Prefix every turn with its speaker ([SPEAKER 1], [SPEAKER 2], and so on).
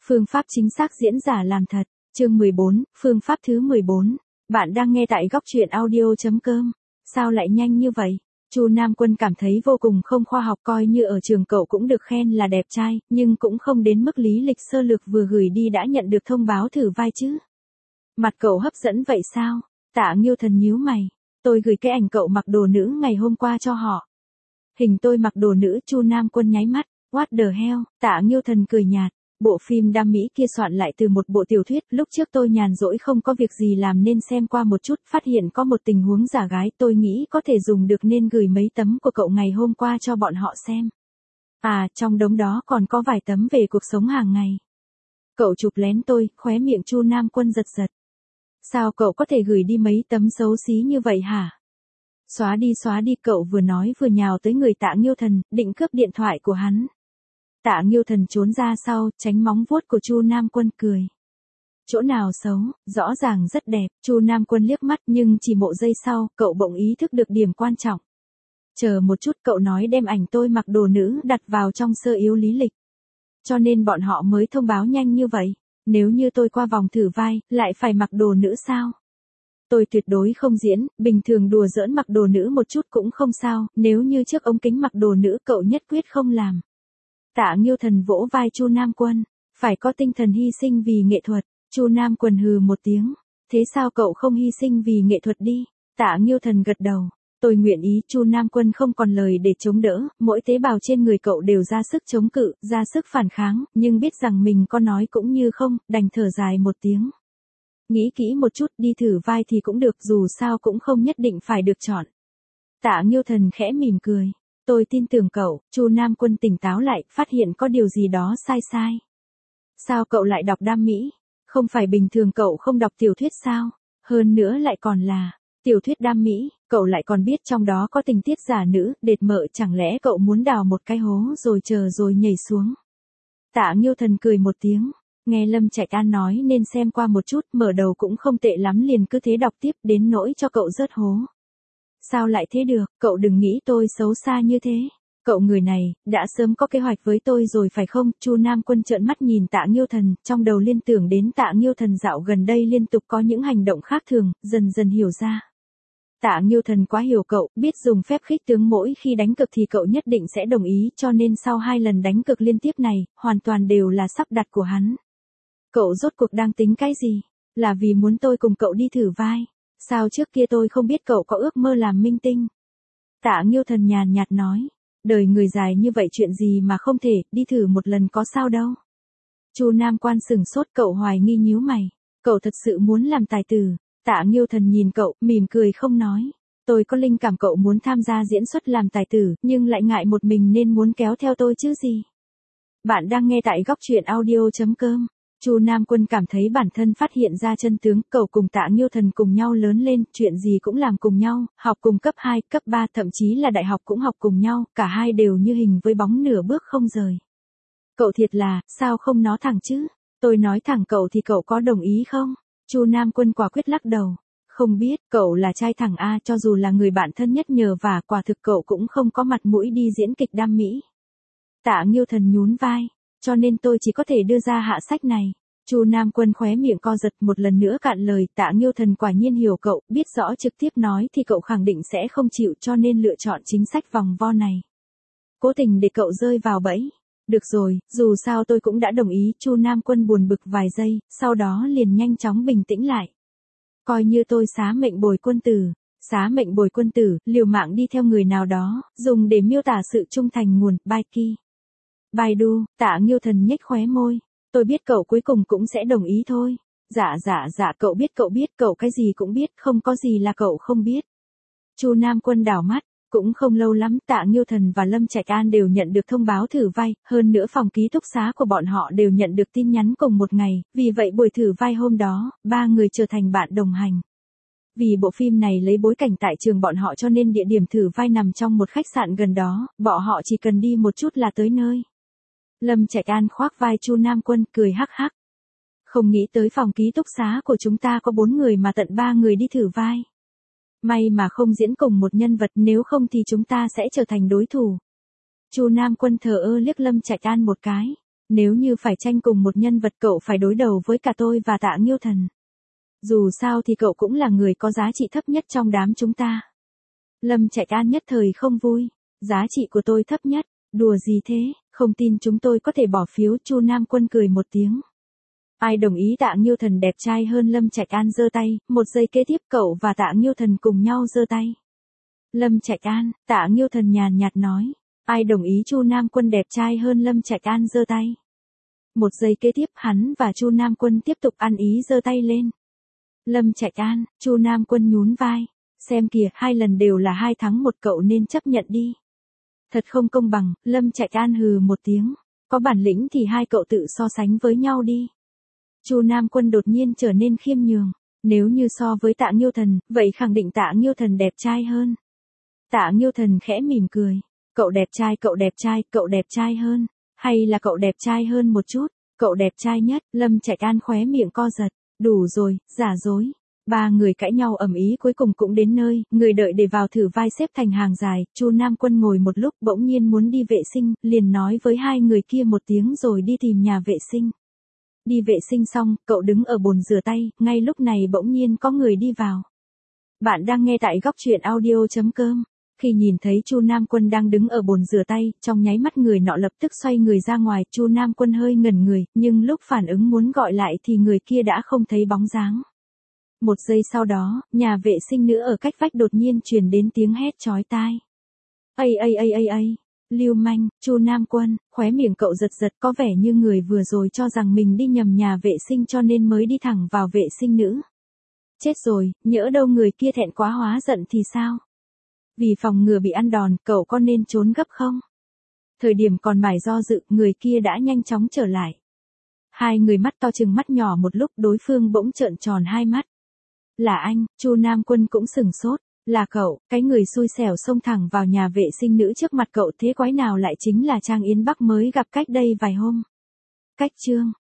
[SPEAKER 1] Phương pháp chính xác diễn giả làm thật. Chương 14, phương pháp thứ 14. Bạn đang nghe tại góc truyện audio.com. Sao lại nhanh như vậy? Chu Nam Quân cảm thấy vô cùng không khoa học, coi như ở trường cậu cũng được khen là đẹp trai, nhưng cũng không đến mức lý lịch sơ lược vừa gửi đi đã nhận được thông báo thử vai chứ. Mặt cậu hấp dẫn vậy sao? Tạ Nghiêu Thần nhíu mày. Tôi gửi cái ảnh cậu mặc đồ nữ ngày hôm qua cho họ. Hình tôi mặc đồ nữ. Chu Nam Quân nháy mắt. What the hell? Tạ Nghiêu Thần cười nhạt. Bộ phim đam mỹ kia soạn lại từ một bộ tiểu thuyết, lúc trước tôi nhàn rỗi không có việc gì làm nên xem qua một chút, phát hiện có một tình huống giả gái tôi nghĩ có thể dùng được nên gửi mấy tấm của cậu ngày hôm qua cho bọn họ xem. À, trong đống đó còn có vài tấm về cuộc sống hàng ngày. Cậu chụp lén tôi, khóe miệng Chu Nam Quân giật giật. Sao cậu có thể gửi đi mấy tấm xấu xí như vậy hả? Xóa đi, cậu vừa nói vừa nhào tới người Tạ Nghiêu Thần, định cướp điện thoại của hắn. Tạ Nghiêu Thần trốn ra sau, tránh móng vuốt của Chu Nam Quân cười. Chỗ nào xấu, rõ ràng rất đẹp. Chu Nam Quân liếc mắt nhưng chỉ một giây sau, cậu bỗng ý thức được điểm quan trọng. Chờ một chút, cậu nói đem ảnh tôi mặc đồ nữ đặt vào trong sơ yếu lý lịch. Cho nên bọn họ mới thông báo nhanh như vậy. Nếu như tôi qua vòng thử vai, lại phải mặc đồ nữ sao? Tôi tuyệt đối không diễn, bình thường đùa giỡn mặc đồ nữ một chút cũng không sao, nếu như trước ống kính mặc đồ nữ cậu nhất quyết không làm. Tạ Nghiêu Thần vỗ vai Chu Nam Quân, phải có tinh thần hy sinh vì nghệ thuật. Chu Nam Quân hừ một tiếng, thế sao cậu không hy sinh vì nghệ thuật đi? Tạ Nghiêu Thần gật đầu, tôi nguyện ý. Chu Nam Quân không còn lời để chống đỡ, mỗi tế bào trên người cậu đều ra sức chống cự, ra sức phản kháng, nhưng biết rằng mình có nói cũng như không, đành thở dài một tiếng. Nghĩ kỹ một chút, đi thử vai thì cũng được, dù sao cũng không nhất định phải được chọn. Tạ Nghiêu Thần khẽ mỉm cười. Tôi tin tưởng cậu. Chu Nam Quân tỉnh táo lại, phát hiện có điều gì đó sai. Sao cậu lại đọc đam mỹ? Không phải bình thường cậu không đọc tiểu thuyết sao? Hơn nữa lại còn là tiểu thuyết đam mỹ, cậu lại còn biết trong đó có tình tiết giả nữ, đệt mợ, chẳng lẽ cậu muốn đào một cái hố rồi chờ rồi nhảy xuống? Tạ Nghiêu Thần cười một tiếng, nghe Lâm Trạch An nói nên xem qua một chút, mở đầu cũng không tệ lắm liền cứ thế đọc tiếp đến nỗi cho cậu rớt hố. Sao lại thế được, cậu đừng nghĩ tôi xấu xa như thế. Cậu người này, đã sớm có kế hoạch với tôi rồi phải không? Chu Nam Quân trợn mắt nhìn Tạ Nghiêu Thần, trong đầu liên tưởng đến Tạ Nghiêu Thần dạo gần đây liên tục có những hành động khác thường, dần dần hiểu ra. Tạ Nghiêu Thần quá hiểu cậu, biết dùng phép khích tướng mỗi khi đánh cược thì cậu nhất định sẽ đồng ý, cho nên sau 2 lần đánh cược liên tiếp này, hoàn toàn đều là sắp đặt của hắn. Cậu rốt cuộc đang tính cái gì? Là vì muốn tôi cùng cậu đi thử vai? Sao trước kia tôi không biết cậu có ước mơ làm minh tinh? Tạ Nghiêu Thần nhàn nhạt nói. Đời người dài như vậy chuyện gì mà không thể, đi thử một lần có sao đâu. Chu Nam Quan sừng sốt, cậu hoài nghi nhíu mày. Cậu thật sự muốn làm tài tử? Tạ Nghiêu Thần nhìn cậu, mỉm cười không nói. Tôi có linh cảm cậu muốn tham gia diễn xuất làm tài tử, nhưng lại ngại một mình nên muốn kéo theo tôi chứ gì. Bạn đang nghe tại góc truyện audio.com. Chu Nam Quân cảm thấy bản thân phát hiện ra chân tướng, cậu cùng Tạ Nghiêu Thần cùng nhau lớn lên, chuyện gì cũng làm cùng nhau, học cùng cấp 2, cấp 3, thậm chí là đại học cũng học cùng nhau, cả hai đều như hình với bóng nửa bước không rời. Cậu thiệt là, sao không nói thẳng chứ? Tôi nói thẳng cậu thì cậu có đồng ý không? Chu Nam Quân quả quyết lắc đầu. Không biết, cậu là trai thẳng A, cho dù là người bạn thân nhất nhờ vả, quả thực cậu cũng không có mặt mũi đi diễn kịch đam mỹ. Tạ Nghiêu Thần nhún vai. Cho nên tôi chỉ có thể đưa ra hạ sách này. Chu Nam Quân khóe miệng co giật, một lần nữa cạn lời. Tạ Nghiêu Thần quả nhiên hiểu cậu, biết rõ trực tiếp nói thì cậu khẳng định sẽ không chịu, cho nên lựa chọn chính sách vòng vo này. Cố tình để cậu rơi vào bẫy. Được rồi, dù sao tôi cũng đã đồng ý. Chu Nam Quân buồn bực vài giây, sau đó liền nhanh chóng bình tĩnh lại. Coi như tôi xá mệnh bồi quân tử. Xá mệnh bồi quân tử, liều mạng đi theo người nào đó, dùng để miêu tả sự trung thành nguồn, Baiki. Baidu. Tạ Nghiêu Thần nhếch khóe môi. Tôi biết cậu cuối cùng cũng sẽ đồng ý thôi. Dạ, cậu biết, cậu cái gì cũng biết, không có gì là cậu không biết. Chu Nam Quân đảo mắt, cũng không lâu lắm, Tạ Nghiêu Thần và Lâm Trạch An đều nhận được thông báo thử vai, hơn nữa phòng ký túc xá của bọn họ đều nhận được tin nhắn cùng một ngày, vì vậy buổi thử vai hôm đó, 3 người trở thành bạn đồng hành. Vì bộ phim này lấy bối cảnh tại trường bọn họ cho nên địa điểm thử vai nằm trong một khách sạn gần đó, bọn họ chỉ cần đi một chút là tới nơi. Lâm Trạch An khoác vai Chu Nam Quân, cười hắc hắc. Không nghĩ tới phòng ký túc xá của chúng ta có 4 người mà tận 3 người đi thử vai. May mà không diễn cùng một nhân vật, nếu không thì chúng ta sẽ trở thành đối thủ. Chu Nam Quân thờ ơ liếc Lâm Trạch An một cái. Nếu như phải tranh cùng một nhân vật cậu phải đối đầu với cả tôi và Tạ Nghiêu Thần. Dù sao thì cậu cũng là người có giá trị thấp nhất trong đám chúng ta. Lâm Trạch An nhất thời không vui. Giá trị của tôi thấp nhất, đùa gì thế, không tin chúng tôi có thể bỏ phiếu. Chu Nam Quân cười một tiếng. Ai đồng ý Tạ Nghiêu Thần đẹp trai hơn? Lâm Trạch An giơ tay, một giây kế tiếp cậu và Tạ Nghiêu Thần cùng nhau giơ tay. Lâm Trạch An, Tạ Nghiêu Thần nhàn nhạt nói. Ai đồng ý Chu Nam Quân đẹp trai hơn? Lâm Trạch An giơ tay. Một giây kế tiếp hắn và Chu Nam Quân tiếp tục ăn ý giơ tay lên. Lâm Trạch An, Chu Nam Quân nhún vai. Xem kìa, 2 lần đều là 2 thắng 1, cậu nên chấp nhận đi. Thật không công bằng. Lâm Trạch An hừ một tiếng. Có bản lĩnh thì hai cậu tự so sánh với nhau đi. Chu Nam Quân đột nhiên trở nên khiêm nhường. Nếu như so với Tạ Nghiêu Thần, vậy khẳng định Tạ Nghiêu Thần đẹp trai hơn. Tạ Nghiêu Thần khẽ mỉm cười. Cậu đẹp trai, cậu đẹp trai, cậu đẹp trai hơn. Hay là cậu đẹp trai hơn một chút, cậu đẹp trai nhất. Lâm Trạch An khóe miệng co giật. Đủ rồi, giả dối. 3 người cãi nhau ầm ĩ cuối cùng cũng đến nơi, người đợi để vào thử vai xếp thành hàng dài. Chu Nam Quân ngồi một lúc bỗng nhiên muốn đi vệ sinh, liền nói với 2 người kia một tiếng rồi đi tìm nhà vệ sinh. Đi vệ sinh xong, cậu đứng ở bồn rửa tay, ngay lúc này bỗng nhiên có người đi vào. Bạn đang nghe tại góc truyện audio.com. Khi nhìn thấy Chu Nam Quân đang đứng ở bồn rửa tay, trong nháy mắt người nọ lập tức xoay người ra ngoài. Chu Nam Quân hơi ngẩn người, nhưng lúc phản ứng muốn gọi lại thì người kia đã không thấy bóng dáng. Một giây sau đó, nhà vệ sinh nữ ở cách vách đột nhiên truyền đến tiếng hét chói tai. Ây, lưu manh. Chu Nam Quân, khóe miệng cậu giật giật, có vẻ như người vừa rồi cho rằng mình đi nhầm nhà vệ sinh cho nên mới đi thẳng vào vệ sinh nữ. Chết rồi, nhỡ đâu người kia thẹn quá hóa giận thì sao? Vì phòng ngừa bị ăn đòn, cậu có nên trốn gấp không? Thời điểm còn mải do dự, người kia đã nhanh chóng trở lại. 2 người mắt to chừng mắt nhỏ một lúc, đối phương bỗng trợn tròn 2 mắt. Là anh. Chu Nam Quân cũng sừng sốt. Là cậu, cái người xui xẻo xông thẳng vào nhà vệ sinh nữ trước mặt cậu, thế quái nào lại chính là Trang Yến Bắc mới gặp cách đây vài hôm. Cách chương